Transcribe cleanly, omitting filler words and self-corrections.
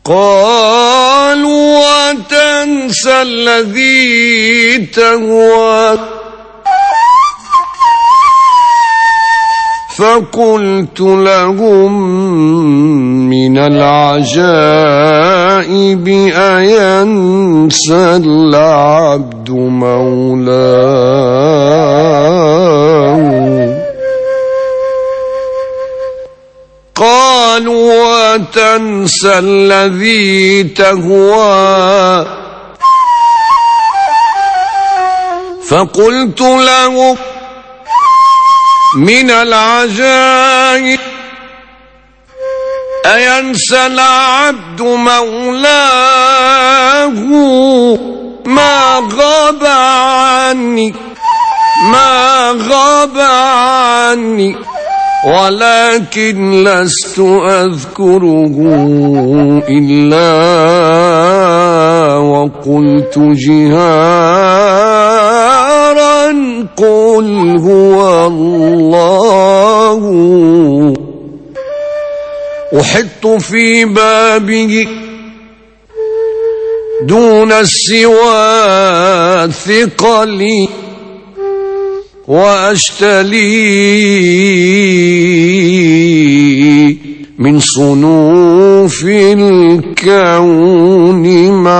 قالوا أتنسى الذي تهوى فقلت لهم من العجائب أينسى العبد مولاه قالوا أتنسى الذي تهوى فقلت لهم من العجائب أينسى العبد مولاه ما غاب عني ولكن لست أذكره إلا وقلت جهارا قل هو الله أحط في بابه دون السوى ثقلي وأشتلي من صنوف الكون